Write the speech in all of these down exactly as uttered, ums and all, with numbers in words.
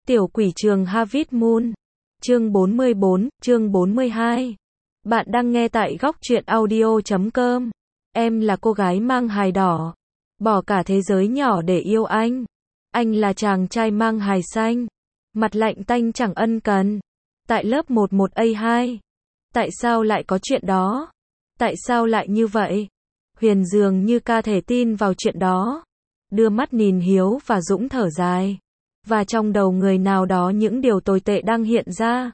Tiểu quỷ trường Harvest Moon. Chương bốn mươi bốn, chương bốn mươi hai. Bạn đang nghe tại góc truyện audio chấm com. Em là cô gái mang hài đỏ. Bỏ cả thế giới nhỏ để yêu anh. Anh là chàng trai mang hài xanh. Mặt lạnh tanh chẳng ân cần. Tại lớp mười một A hai. Tại sao lại có chuyện đó? Tại sao lại như vậy? Huyền dường như ca thể tin vào chuyện đó. Đưa mắt nhìn Hiếu và Dũng thở dài. Và trong đầu người nào đó những điều tồi tệ đang hiện ra.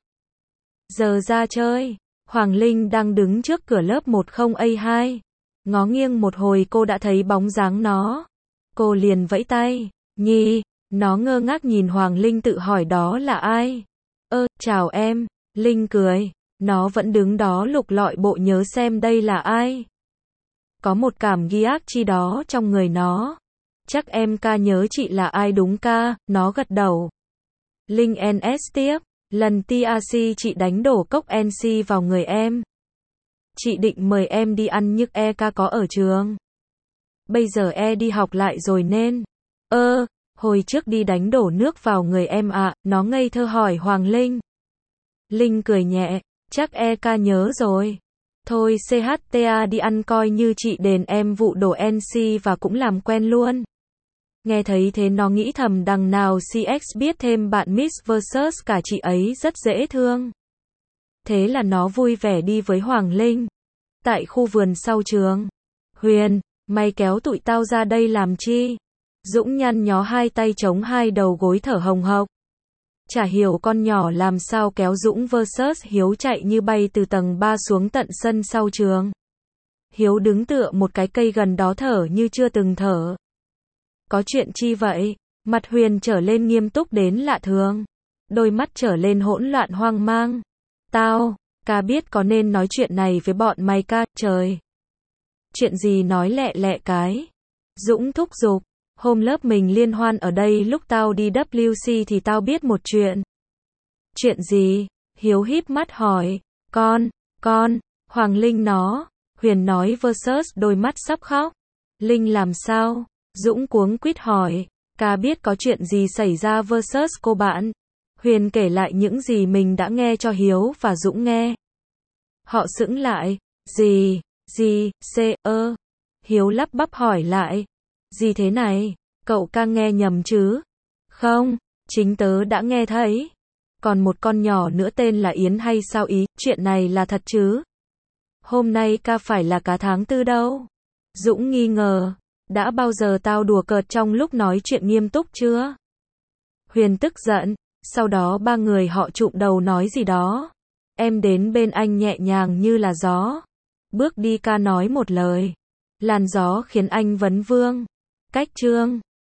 Giờ ra chơi. Hoàng Linh đang đứng trước cửa lớp mười A hai. Ngó nghiêng một hồi cô đã thấy bóng dáng nó. Cô liền vẫy tay. Nhi. Nó ngơ ngác nhìn Hoàng Linh tự hỏi đó là ai. Ơ, chào em. Linh cười. Nó vẫn đứng đó lục lọi bộ nhớ xem đây là ai. Có một cảm ghi ác chi đó trong người nó. Chắc em ca nhớ chị là ai đúng ca, nó gật đầu. Linh en ét tiếp, lần tê rờ xê chị đánh đổ cốc en xê vào người em. Chị định mời em đi ăn nhưng e ca có ở trường. Bây giờ e đi học lại rồi nên. Ơ, hồi trước đi đánh đổ nước vào người em ạ, à, nó ngây thơ hỏi Hoàng Linh. Linh cười nhẹ, chắc e ca nhớ rồi. Thôi xê hát tê a đi ăn coi như chị đền em vụ đổ en xê và cũng làm quen luôn. Nghe thấy thế nó nghĩ thầm đằng nào xê ích biết thêm bạn Miss versus cả chị ấy rất dễ thương. Thế là nó vui vẻ đi với Hoàng Linh. Tại khu vườn sau trường. Huyền, mày kéo tụi tao ra đây làm chi? Dũng nhăn nhó hai tay chống hai đầu gối thở hồng hộc. Chả hiểu con nhỏ làm sao kéo Dũng versus Hiếu chạy như bay từ tầng ba xuống tận sân sau trường. Hiếu đứng tựa một cái cây gần đó thở như chưa từng thở. Có chuyện chi vậy? Mặt Huyền trở lên nghiêm túc đến lạ thường. Đôi mắt trở lên hỗn loạn hoang mang. Tao, ca biết có nên nói chuyện này với bọn mày ca, trời. Chuyện gì nói lẹ lẹ cái. Dũng thúc giục. Hôm lớp mình liên hoan ở đây lúc tao đi vê kép xê thì tao biết một chuyện. Chuyện gì? Hiếu híp mắt hỏi. Con, con, Hoàng Linh nó. Huyền nói versus đôi mắt sắp khóc. Linh làm sao? Dũng cuống quýt hỏi. Ca biết có chuyện gì xảy ra versus cô bạn. Huyền kể lại những gì mình đã nghe cho Hiếu và Dũng nghe. Họ sững lại. Gì, gì, c, ơ. Hiếu lắp bắp hỏi lại. Gì thế này? Cậu ca nghe nhầm chứ? Không, chính tớ đã nghe thấy. Còn một con nhỏ nữa tên là Yến hay sao ý, chuyện này là thật chứ? Hôm nay ca phải là cả tháng tư đâu? Dũng nghi ngờ. Đã bao giờ tao đùa cợt trong lúc nói chuyện nghiêm túc chưa? Huyền tức giận. Sau đó ba người họ chụm đầu nói gì đó. Em đến bên anh nhẹ nhàng như là gió. Bước đi ca nói một lời. Làn gió khiến anh vấn vương. Cách trương.